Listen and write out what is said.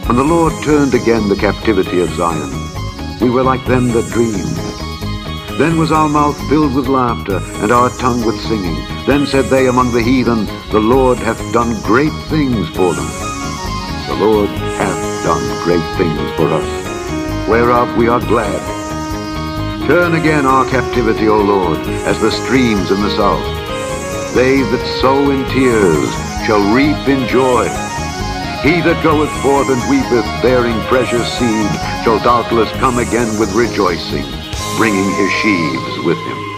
When the Lord turned again the captivity of Zion, we were like them that dream. Then was our mouth filled with laughter, and our tongue with singing. Then said they among the heathen, The Lord hath done great things for them. The Lord hath done great things for us, whereof we are glad. Turn again our captivity, O Lord, as the streams in the south. They that sow in tears shall reap in joy. He that goeth forth and weepeth, bearing precious seed, shall doubtless come again with rejoicing, bringing his sheaves with him.